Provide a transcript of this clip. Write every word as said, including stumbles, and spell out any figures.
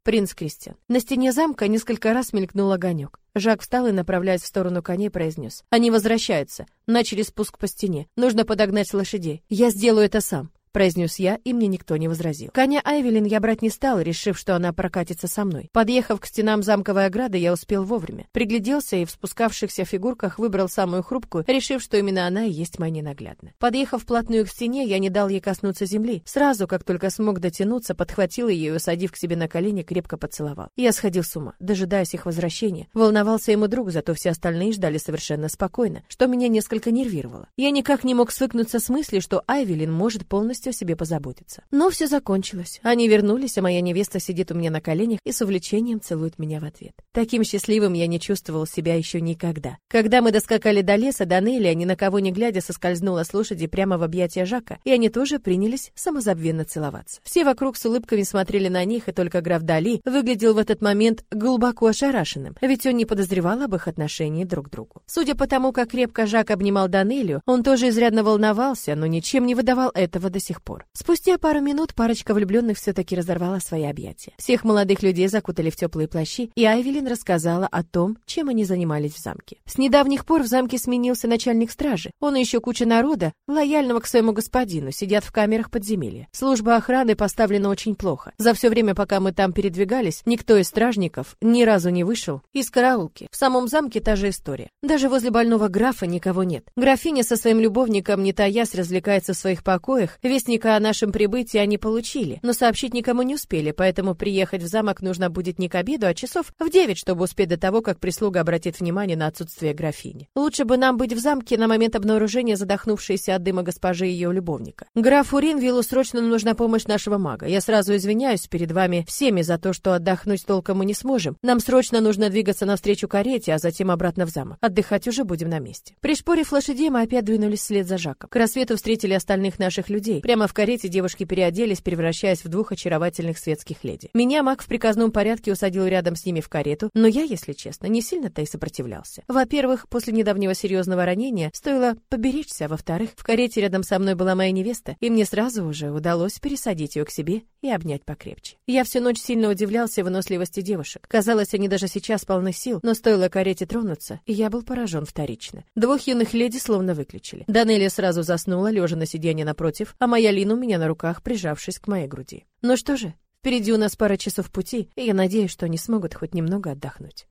принц Кристиан. На стене замка несколько раз мелькнул огонек. Жак встал и, направляясь в сторону коней, произнес: «Они возвращаются. Начали спуск по стене. Нужно подогнать лошадей. Я сделаю это сам», произнес я, и мне никто не возразил. Коня Айвелин я брать не стал, решив, что она прокатится со мной. Подъехав к стенам замковой ограды, я успел вовремя. Пригляделся и в спускавшихся фигурках выбрал самую хрупкую, решив, что именно она и есть моя ненаглядная. Подъехав вплотную к стене, я не дал ей коснуться земли. Сразу, как только смог дотянуться, подхватил ее и, усадив к себе на колени, крепко поцеловал. Я сходил с ума, дожидаясь их возвращения. Волновался ему друг, зато все остальные ждали совершенно спокойно, что меня несколько нервировало. Я никак не мог свыкнуться с мыслью, что Айвелин может полностью о себе позаботиться. Но все закончилось. Они вернулись, а моя невеста сидит у меня на коленях и с увлечением целует меня в ответ. Таким счастливым я не чувствовал себя еще никогда. Когда мы доскакали до леса, Данелия, ни на кого не глядя, соскользнула с лошади прямо в объятия Жака, и они тоже принялись самозабвенно целоваться. Все вокруг с улыбками смотрели на них, и только граф Дали выглядел в этот момент глубоко ошарашенным, ведь он не подозревал об их отношении друг к другу. Судя по тому, как крепко Жак обнимал Данелию, он тоже изрядно волновался, но ничем не выдавал этого до сих пор. Спустя пару минут парочка влюбленных все-таки разорвала свои объятия. Всех молодых людей закутали в теплые плащи, и Айвелин рассказала о том, чем они занимались в замке. С недавних пор в замке сменился начальник стражи. Он и еще куча народа, лояльного к своему господину, сидят в камерах подземелья. Служба охраны поставлена очень плохо. За все время, пока мы там передвигались, никто из стражников ни разу не вышел из караулки. В самом замке та же история. Даже возле больного графа никого нет. Графиня со своим любовником, не таясь, развлекается в своих покоях. Вестника о нашем прибытии они получили, но сообщить никому не успели, поэтому приехать в замок нужно будет не к обеду, а часов в девять, чтобы успеть до того, как прислуга обратит внимание на отсутствие графини. Лучше бы нам быть в замке на момент обнаружения задохнувшейся от дыма госпожи и ее любовника. Графу Ринвиллу срочно нужна помощь нашего мага. Я сразу извиняюсь перед вами всеми за то, что отдохнуть толком мы не сможем. Нам срочно нужно двигаться навстречу карете, а затем обратно в замок. Отдыхать уже будем на месте. Пришпорив лошадей, мы опять двинулись вслед за Жаком. К рассвету встретили остальных наших людей. Прямо в карете девушки переоделись, превращаясь в двух очаровательных светских леди. Меня маг в приказном порядке усадил рядом с ними в карету, но я, если честно, не сильно-то и сопротивлялся. Во-первых, после недавнего серьезного ранения стоило поберечься, а во-вторых, в карете рядом со мной была моя невеста, и мне сразу уже удалось пересадить ее к себе и обнять покрепче. Я всю ночь сильно удивлялся выносливости девушек. Казалось, они даже сейчас полны сил, но стоило карете тронуться, и я был поражен вторично. Двух юных леди словно выключили. Данелия сразу заснула, лежа на сиденье напротив, а моя Лина у меня на руках, прижавшись к моей груди. Ну что же, впереди у нас пара часов пути, и я надеюсь, что они смогут хоть немного отдохнуть.